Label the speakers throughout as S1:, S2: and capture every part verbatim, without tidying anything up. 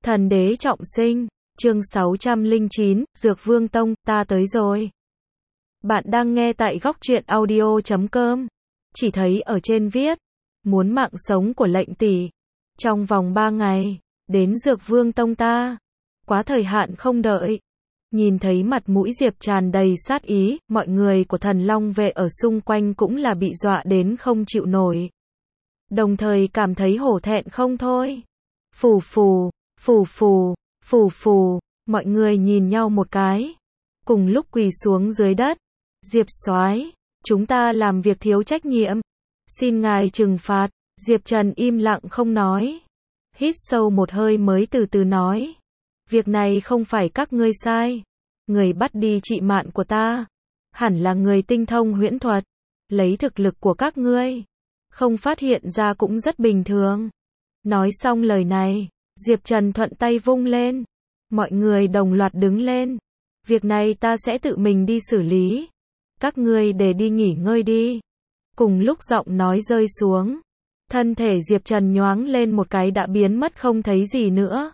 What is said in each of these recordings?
S1: Thần đế trọng sinh, chương sáu trăm lẻ chín, Dược Vương Tông, ta tới rồi. Bạn đang nghe tại góc truyện audio chấm com. Chỉ thấy ở trên viết, muốn mạng sống của lệnh tỷ. Trong vòng ba ngày, đến Dược Vương Tông ta. Quá thời hạn không đợi. Nhìn thấy mặt mũi Diệp tràn đầy sát ý, mọi người của Thần Long vệ ở xung quanh cũng là bị dọa đến không chịu nổi. Đồng thời cảm thấy hổ thẹn không thôi. Phù phù, phù phù, phù phù, mọi người nhìn nhau một cái. Cùng lúc quỳ xuống dưới đất. Diệp soái, chúng ta làm việc thiếu trách nhiệm. Xin ngài trừng phạt. Diệp Trần im lặng không nói. Hít sâu một hơi mới từ từ nói. Việc này không phải các ngươi sai. Người bắt đi trị mạn của ta. Hẳn là người tinh thông huyễn thuật. Lấy thực lực của các ngươi. Không phát hiện ra cũng rất bình thường. Nói xong lời này. Diệp Trần thuận tay vung lên. Mọi người đồng loạt đứng lên. Việc này ta sẽ tự mình đi xử lý. Các ngươi để đi nghỉ ngơi đi. Cùng lúc giọng nói rơi xuống. Thân thể Diệp Trần nhoáng lên một cái đã biến mất không thấy gì nữa.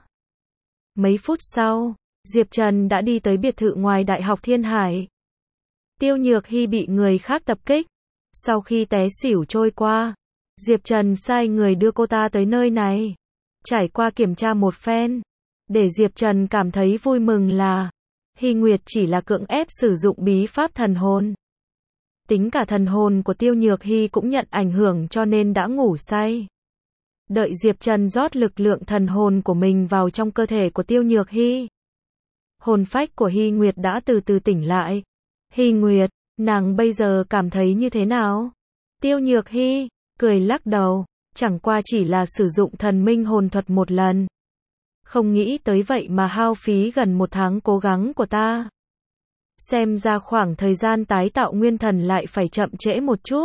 S1: Mấy phút sau, Diệp Trần đã đi tới biệt thự ngoài Đại học Thiên Hải. Tiêu Nhược Hy bị người khác tập kích. Sau khi té xỉu trôi qua, Diệp Trần sai người đưa cô ta tới nơi này. Trải qua kiểm tra một phen, để Diệp Trần cảm thấy vui mừng là Hy Nguyệt chỉ là cưỡng ép sử dụng bí pháp thần hồn. Tính cả thần hồn của Tiêu Nhược Hy cũng nhận ảnh hưởng cho nên đã ngủ say. Đợi Diệp Trần rót lực lượng thần hồn của mình vào trong cơ thể của Tiêu Nhược Hy. Hồn phách của Hy Nguyệt đã từ từ tỉnh lại. Hy Nguyệt, nàng bây giờ cảm thấy như thế nào? Tiêu Nhược Hy cười lắc đầu, chẳng qua chỉ là sử dụng thần minh hồn thuật một lần. Không nghĩ tới vậy mà hao phí gần một tháng cố gắng của ta. Xem ra khoảng thời gian tái tạo nguyên thần lại phải chậm trễ một chút.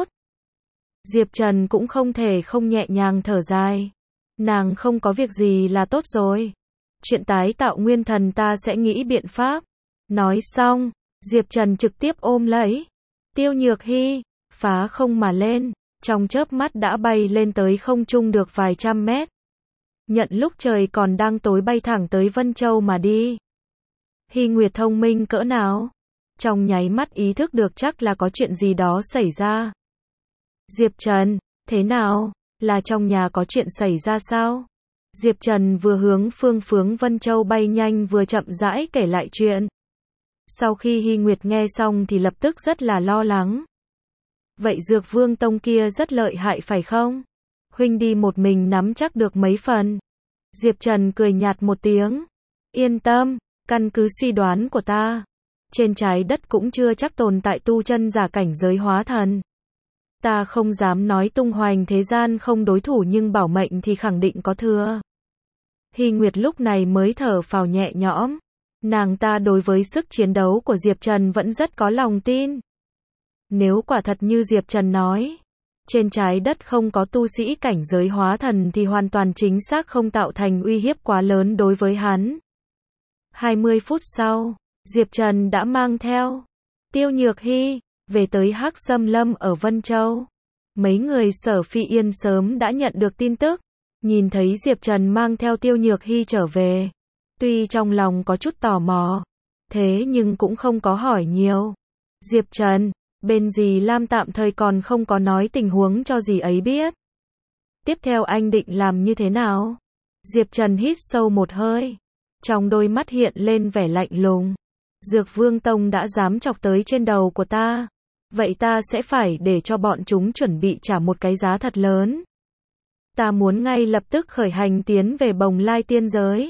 S1: Diệp Trần cũng không thể không nhẹ nhàng thở dài. Nàng không có việc gì là tốt rồi. Chuyện tái tạo nguyên thần ta sẽ nghĩ biện pháp. Nói xong, Diệp Trần trực tiếp ôm lấy Tiêu Nhược Hy, phá không mà lên. Trong chớp mắt đã bay lên tới không trung được vài trăm mét. Nhận lúc trời còn đang tối bay thẳng tới Vân Châu mà đi. Hy Nguyệt thông minh cỡ nào? Trong nháy mắt ý thức được chắc là có chuyện gì đó xảy ra. Diệp Trần, thế nào? Là trong nhà có chuyện xảy ra sao? Diệp Trần vừa hướng phương hướng Vân Châu bay nhanh vừa chậm rãi kể lại chuyện. Sau khi Hy Nguyệt nghe xong thì lập tức rất là lo lắng. Vậy Dược Vương Tông kia rất lợi hại phải không? Huynh đi một mình nắm chắc được mấy phần. Diệp Trần cười nhạt một tiếng. Yên tâm, căn cứ suy đoán của ta. Trên trái đất cũng chưa chắc tồn tại tu chân giả cảnh giới hóa thần. Ta không dám nói tung hoành thế gian không đối thủ nhưng bảo mệnh thì khẳng định có thừa. Hy Nguyệt lúc này mới thở phào nhẹ nhõm. Nàng ta đối với sức chiến đấu của Diệp Trần vẫn rất có lòng tin. Nếu quả thật như Diệp Trần nói, trên trái đất không có tu sĩ cảnh giới hóa thần thì hoàn toàn chính xác không tạo thành uy hiếp quá lớn đối với hắn. hai mươi phút sau, Diệp Trần đã mang theo Tiêu Nhược Hy về tới Hắc Sâm Lâm ở Vân Châu. Mấy người Sở Phi Yên sớm đã nhận được tin tức, nhìn thấy Diệp Trần mang theo Tiêu Nhược Hy trở về. Tuy trong lòng có chút tò mò, thế nhưng cũng không có hỏi nhiều. Diệp Trần, bên dì Lam tạm thời còn không có nói tình huống cho dì ấy biết. Tiếp theo anh định làm như thế nào? Diệp Trần hít sâu một hơi. Trong đôi mắt hiện lên vẻ lạnh lùng. Dược Vương Tông đã dám chọc tới trên đầu của ta. Vậy ta sẽ phải để cho bọn chúng chuẩn bị trả một cái giá thật lớn. Ta muốn ngay lập tức khởi hành tiến về Bồng Lai tiên giới.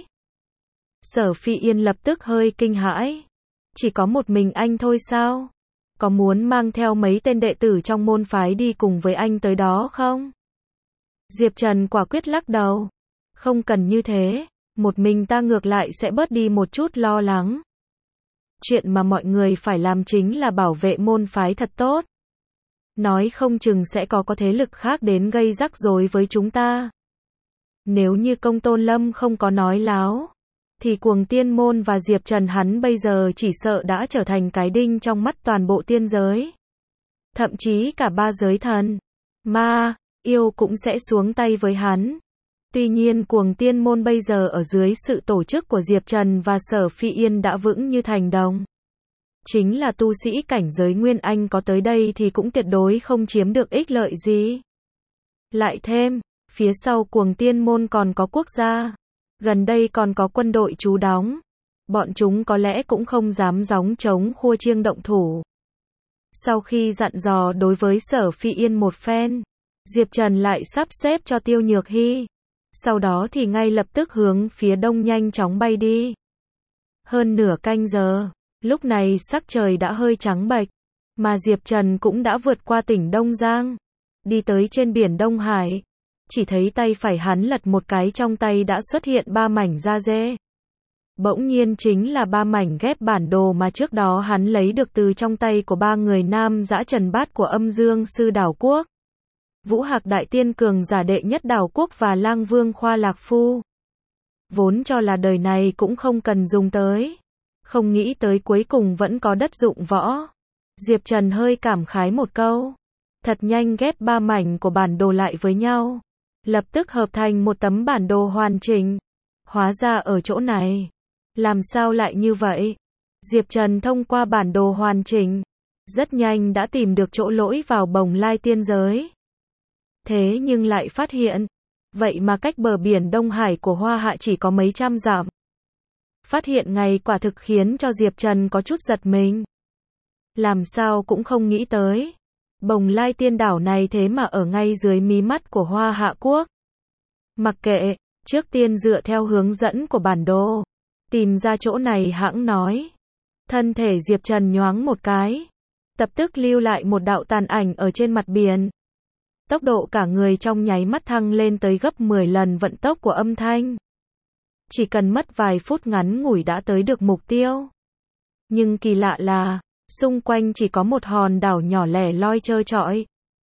S1: Sở Phi Yên lập tức hơi kinh hãi. Chỉ có một mình anh thôi sao? Có muốn mang theo mấy tên đệ tử trong môn phái đi cùng với anh tới đó không? Diệp Trần quả quyết lắc đầu. Không cần như thế, một mình ta ngược lại sẽ bớt đi một chút lo lắng. Chuyện mà mọi người phải làm chính là bảo vệ môn phái thật tốt. Nói không chừng sẽ có có thế lực khác đến gây rắc rối với chúng ta. Nếu như Công Tôn Lâm không có nói láo, thì Cuồng Tiên Môn và Diệp Trần hắn bây giờ chỉ sợ đã trở thành cái đinh trong mắt toàn bộ tiên giới. Thậm chí cả ba giới thần, ma, yêu cũng sẽ xuống tay với hắn. Tuy nhiên cuồng tiên môn bây giờ ở dưới sự tổ chức của Diệp Trần và Sở Phi Yên đã vững như thành đồng. Chính là tu sĩ cảnh giới Nguyên Anh có tới đây thì cũng tuyệt đối không chiếm được ích lợi gì. Lại thêm, phía sau cuồng tiên môn còn có quốc gia. Gần đây còn có quân đội trú đóng. Bọn chúng có lẽ cũng không dám gióng trống khua chiêng động thủ. Sau khi dặn dò đối với Sở Phi Yên một phen, Diệp Trần lại sắp xếp cho Tiêu Nhược Hy. Sau đó thì ngay lập tức hướng phía đông nhanh chóng bay đi. Hơn nửa canh giờ, lúc này sắc trời đã hơi trắng bệch, mà Diệp Trần cũng đã vượt qua tỉnh Đông Giang, đi tới trên biển Đông Hải. Chỉ thấy tay phải hắn lật một cái, trong tay đã xuất hiện ba mảnh da dê. Bỗng nhiên chính là ba mảnh ghép bản đồ mà trước đó hắn lấy được từ trong tay của ba người nam dã Trần Bát của Âm Dương Sư Đảo Quốc, Vũ Hạc Đại Tiên cường giả đệ nhất Đảo Quốc và Lang Vương Khoa Lạc Phu. Vốn cho là đời này cũng không cần dùng tới, không nghĩ tới cuối cùng vẫn có đất dụng võ. Diệp Trần hơi cảm khái một câu, thật nhanh ghép ba mảnh của bản đồ lại với nhau, lập tức hợp thành một tấm bản đồ hoàn chỉnh. Hóa ra ở chỗ này. Làm sao lại như vậy? Diệp Trần thông qua bản đồ hoàn chỉnh, rất nhanh đã tìm được chỗ lỗi vào Bồng Lai tiên giới. Thế nhưng lại phát hiện, vậy mà cách bờ biển Đông Hải của Hoa Hạ chỉ có mấy trăm dặm. Phát hiện này quả thực khiến cho Diệp Trần có chút giật mình. Làm sao cũng không nghĩ tới, Bồng Lai tiên đảo này thế mà ở ngay dưới mí mắt của Hoa Hạ quốc. Mặc kệ, trước tiên dựa theo hướng dẫn của bản đồ, tìm ra chỗ này hãng nói. Thân thể Diệp Trần nhoáng một cái, lập tức lưu lại một đạo tàn ảnh ở trên mặt biển. Tốc độ cả người trong nháy mắt thăng lên tới gấp mười lần vận tốc của âm thanh. Chỉ cần mất vài phút ngắn ngủi đã tới được mục tiêu. Nhưng kỳ lạ là, xung quanh chỉ có một hòn đảo nhỏ lẻ loi trơ trọi.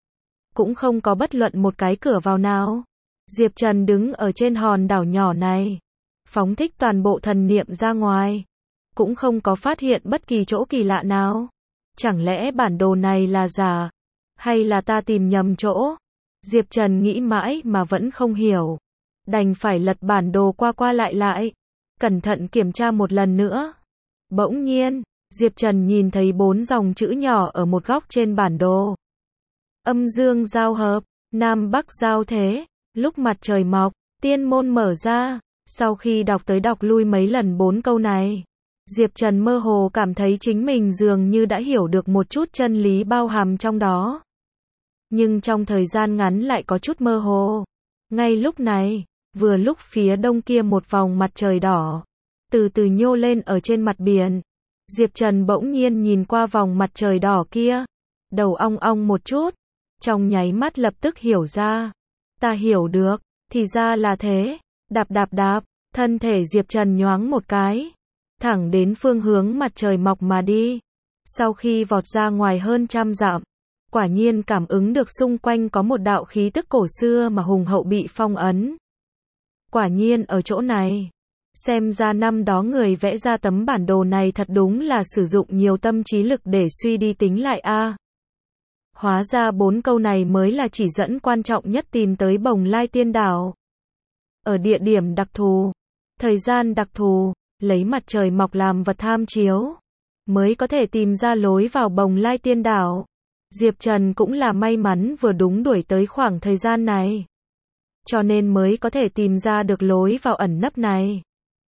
S1: Cũng không có bất luận một cái cửa vào nào. Diệp Trần đứng ở trên hòn đảo nhỏ này, phóng thích toàn bộ thần niệm ra ngoài, cũng không có phát hiện bất kỳ chỗ kỳ lạ nào. Chẳng lẽ bản đồ này là giả? Hay là ta tìm nhầm chỗ? Diệp Trần nghĩ mãi mà vẫn không hiểu. Đành phải lật bản đồ qua qua lại lại, cẩn thận kiểm tra một lần nữa. Bỗng nhiên, Diệp Trần nhìn thấy bốn dòng chữ nhỏ ở một góc trên bản đồ. Âm dương giao hợp, Nam Bắc giao thế, lúc mặt trời mọc, tiên môn mở ra. Sau khi đọc tới đọc lui mấy lần bốn câu này, Diệp Trần mơ hồ cảm thấy chính mình dường như đã hiểu được một chút chân lý bao hàm trong đó. Nhưng trong thời gian ngắn lại có chút mơ hồ. Ngay lúc này, vừa lúc phía đông kia một vòng mặt trời đỏ từ từ nhô lên ở trên mặt biển. Diệp Trần bỗng nhiên nhìn qua vòng mặt trời đỏ kia, đầu ong ong một chút, trong nháy mắt lập tức hiểu ra. Ta hiểu được, thì ra là thế. Đạp đạp đạp, thân thể Diệp Trần nhoáng một cái, thẳng đến phương hướng mặt trời mọc mà đi. Sau khi vọt ra ngoài hơn trăm dặm, quả nhiên cảm ứng được xung quanh có một đạo khí tức cổ xưa mà hùng hậu bị phong ấn. Quả nhiên ở chỗ này. Xem ra năm đó người vẽ ra tấm bản đồ này thật đúng là sử dụng nhiều tâm trí lực để suy đi tính lại a. À. Hóa ra bốn câu này mới là chỉ dẫn quan trọng nhất tìm tới Bồng Lai tiên đảo. Ở địa điểm đặc thù, thời gian đặc thù, lấy mặt trời mọc làm vật tham chiếu, mới có thể tìm ra lối vào Bồng Lai tiên đảo. Diệp Trần cũng là may mắn vừa đúng đuổi tới khoảng thời gian này, cho nên mới có thể tìm ra được lối vào ẩn nấp này.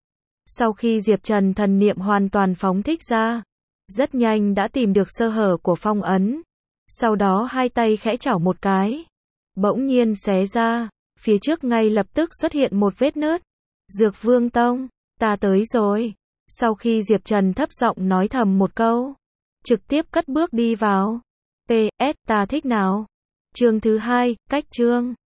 S1: Sau khi Diệp Trần thần niệm hoàn toàn phóng thích ra, rất nhanh đã tìm được sơ hở của phong ấn. Sau đó hai tay khẽ chảo một cái, bỗng nhiên xé ra, phía trước ngay lập tức xuất hiện một vết nứt. Dược Vương Tông, ta tới rồi. Sau khi Diệp Trần thấp giọng nói thầm một câu, trực tiếp cất bước đi vào. pê ét ta thích nào. Chương thứ hai, cách chương.